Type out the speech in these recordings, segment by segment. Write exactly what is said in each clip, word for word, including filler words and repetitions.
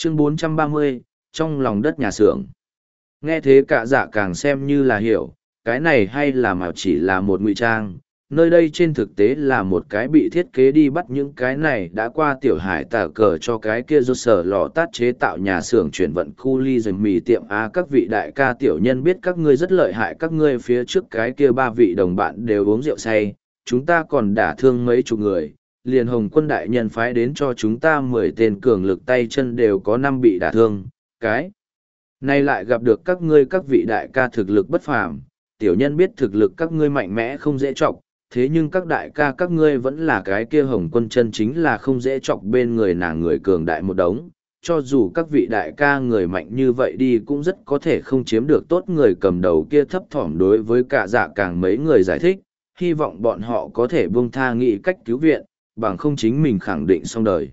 Chương bốn trăm ba mươi, trong lòng đất nhà xưởng. Nghe thế cả dạ càng xem như là hiểu, cái này hay là mà chỉ là một ngụy trang, nơi đây trên thực tế là một cái bị thiết kế đi bắt những cái này đã qua tiểu hải tả cờ cho cái kia do sở lò tát chế tạo nhà xưởng chuyển vận khu ly dần mì tiệm á. Các vị đại ca tiểu nhân biết các ngươi rất lợi hại, các ngươi phía trước cái kia ba vị đồng bạn đều uống rượu say, chúng ta còn đả thương mấy chục người, liền Hồng Quân đại nhân phái đến cho chúng ta mười tên cường lực tay chân đều có năm bị đả thương, cái nay lại gặp được các ngươi các vị đại ca thực lực bất phàm, tiểu nhân biết thực lực các ngươi mạnh mẽ không dễ chọc, thế nhưng các đại ca các ngươi vẫn là cái kia Hồng Quân chân chính là không dễ chọc bên người nàng người cường đại một đống, cho dù các vị đại ca người mạnh như vậy đi cũng rất có thể không chiếm được tốt. Người cầm đầu kia thấp thỏm đối với cả dạ càng mấy người giải thích, hy vọng bọn họ có thể buông tha nghĩ cách cứu viện, bằng không chính mình khẳng định xong đời.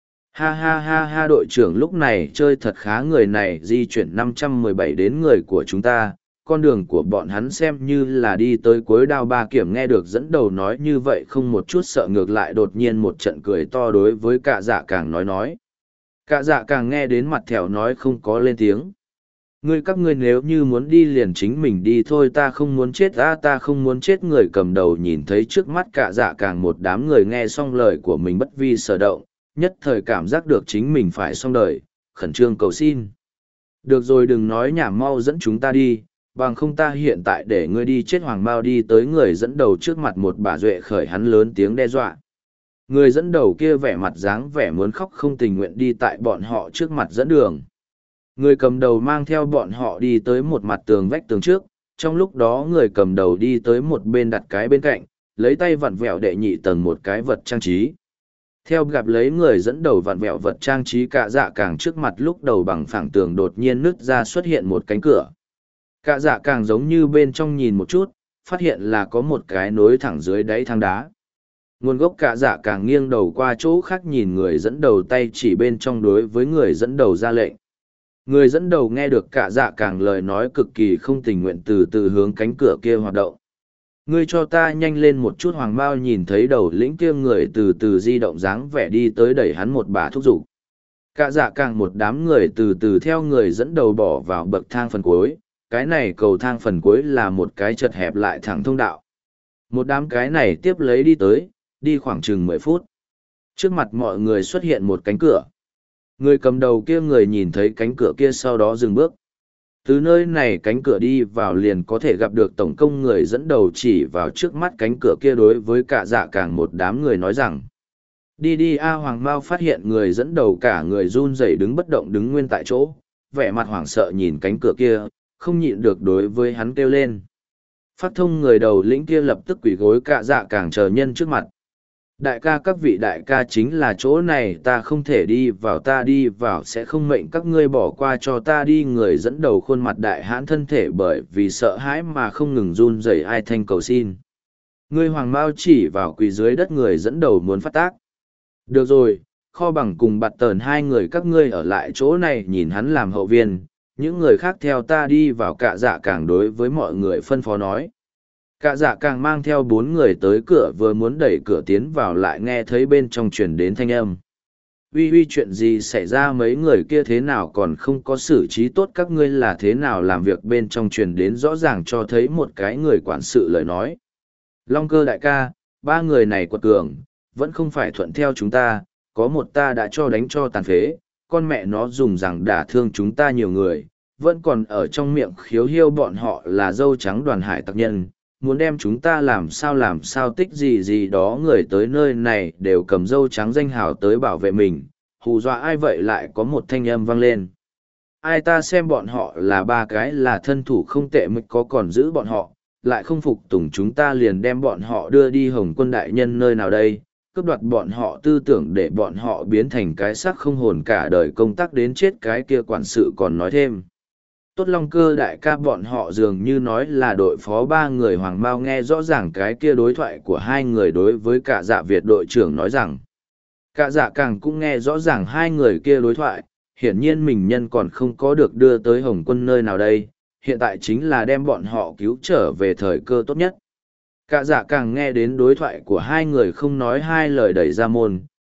Ha ha ha ha, đội trưởng lúc này chơi thật khá, người này di chuyển năm trăm mười bảy đến người của chúng ta, con đường của bọn hắn xem như là đi tới cuối đao ba kiểm. Nghe được dẫn đầu nói như vậy không một chút sợ, ngược lại đột nhiên một trận cười to đối với cả dạ càng nói nói. Cả dạ càng nghe đến mặt thẻo nói không có lên tiếng. Ngươi các ngươi nếu như muốn đi liền chính mình đi thôi, ta không muốn chết, ta ta không muốn chết. Người cầm đầu nhìn thấy trước mắt cả dạ càng một đám người nghe xong lời của mình bất vi sở động, nhất thời cảm giác được chính mình phải xong đời, khẩn trương cầu xin. Được rồi, đừng nói nhảm, mau dẫn chúng ta đi, bằng không ta hiện tại để ngươi đi chết. Hoàng Mao đi tới người dẫn đầu trước mặt một bà duệ khởi hắn lớn tiếng đe dọa. Người dẫn đầu kia vẻ mặt dáng vẻ muốn khóc không tình nguyện đi tại bọn họ trước mặt dẫn đường. Người cầm đầu mang theo bọn họ đi tới một mặt tường vách tường trước, trong lúc đó người cầm đầu đi tới một bên đặt cái bên cạnh, lấy tay vặn vẹo đệ nhị tầng một cái vật trang trí. Theo gặp lấy người dẫn đầu vặn vẹo vật trang trí, cả dạ càng trước mặt lúc đầu bằng phẳng tường đột nhiên nứt ra xuất hiện một cánh cửa. Cả dạ càng giống như bên trong nhìn một chút, phát hiện là có một cái nối thẳng dưới đáy thang đá. Nguồn gốc cả dạ càng nghiêng đầu qua chỗ khác nhìn người dẫn đầu tay chỉ bên trong đối với người dẫn đầu ra lệnh. Người dẫn đầu nghe được cả dạ càng lời nói cực kỳ không tình nguyện từ từ hướng cánh cửa kia hoạt động. Ngươi cho ta nhanh lên một chút. Hoàng Mao nhìn thấy đầu lĩnh kia người từ từ di động dáng vẻ đi tới đẩy hắn một bà thúc giục. Cả dạ càng một đám người từ từ theo người dẫn đầu bỏ vào bậc thang phần cuối, cái này cầu thang phần cuối là một cái chật hẹp lại thẳng thông đạo. Một đám cái này tiếp lấy đi tới, đi khoảng chừng mười phút. Trước mặt mọi người xuất hiện một cánh cửa. Người cầm đầu kia người nhìn thấy cánh cửa kia sau đó dừng bước. Từ nơi này cánh cửa đi vào liền có thể gặp được tổng công. Người dẫn đầu chỉ vào trước mắt cánh cửa kia đối với cả dạ càng một đám người nói rằng. Đi đi a. Hoàng Mao phát hiện người dẫn đầu cả người run rẩy đứng bất động đứng nguyên tại chỗ, vẻ mặt hoảng sợ nhìn cánh cửa kia, không nhịn được đối với hắn kêu lên. Phát thông người đầu lĩnh kia lập tức quỳ gối cả dạ càng chờ nhân trước mặt. Đại ca, các vị đại ca, chính là chỗ này, ta không thể đi vào, ta đi vào sẽ không mệnh các ngươi bỏ qua cho ta đi. Người dẫn đầu khuôn mặt đại hãn thân thể bởi vì sợ hãi mà không ngừng run rẩy ai thanh cầu xin. Ngươi Hoàng Mao chỉ vào quỳ dưới đất người dẫn đầu muốn phát tác. Được rồi, kho bằng cùng bạt tờn hai người các ngươi ở lại chỗ này nhìn hắn làm hậu viên, những người khác theo ta đi vào. Cả dạ càng đối với mọi người phân phó nói. Cả dạ càng mang theo bốn người tới cửa, vừa muốn đẩy cửa tiến vào lại nghe thấy bên trong truyền đến thanh âm. Uy uy, chuyện gì xảy ra, mấy người kia thế nào còn không có xử trí tốt, các ngươi là thế nào làm việc. Bên trong truyền đến rõ ràng cho thấy một cái người quản sự lời nói. Long Cơ đại ca, ba người này quật cường, vẫn không phải thuận theo chúng ta, có một ta đã cho đánh cho tàn phế, con mẹ nó dùng rằng đả thương chúng ta nhiều người, vẫn còn ở trong miệng khiếu hiêu bọn họ là dâu trắng đoàn hải tặc nhân, muốn đem chúng ta làm sao làm sao tích gì gì đó. Người tới nơi này đều cầm dâu trắng danh hào tới bảo vệ mình, hù dọa ai vậy. Lại có một thanh âm vang lên. Ai, ta xem bọn họ là ba cái là thân thủ không tệ mới có còn giữ bọn họ, lại không phục tùng chúng ta liền đem bọn họ đưa đi Hồng Quân đại nhân nơi nào đây, cướp đoạt bọn họ tư tưởng để bọn họ biến thành cái xác không hồn cả đời công tác đến chết. Cái kia quản sự còn nói thêm. Tốt Long Cơ đại ca, bọn họ dường như nói là đội phó ba người. Hoàng Mao nghe rõ ràng cái kia đối thoại của hai người đối với cả dạ Việt đội trưởng nói rằng. Cả dạ càng cũng nghe rõ ràng hai người kia đối thoại, hiển nhiên mình nhân còn không có được đưa tới Hồng Quân nơi nào đây, hiện tại chính là đem bọn họ cứu trở về thời cơ tốt nhất. Cả dạ càng nghe đến đối thoại của hai người không nói hai lời đẩy ra môn,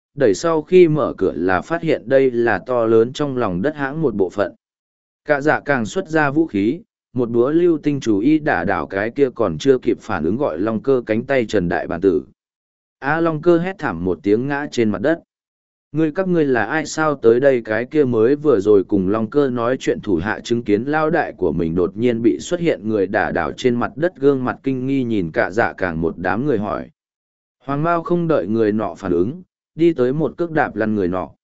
đẩy sau khi mở cửa là phát hiện đây là to lớn trong lòng đất hãng một bộ phận. Cả dạ càng xuất ra vũ khí, một búa lưu tinh chú ý đả đảo cái kia còn chưa kịp phản ứng gọi Long Cơ cánh tay Trần Đại Bản Tử. A Long Cơ hét thảm một tiếng ngã trên mặt đất. Ngươi các ngươi là ai sao tới đây? Cái kia mới vừa rồi cùng Long Cơ nói chuyện thủ hạ chứng kiến lao đại của mình đột nhiên bị xuất hiện người đả đảo trên mặt đất, gương mặt kinh nghi nhìn cả dạ càng một đám người hỏi. Hoàng Mao không đợi người nọ phản ứng, đi tới một cước đạp lăn người nọ.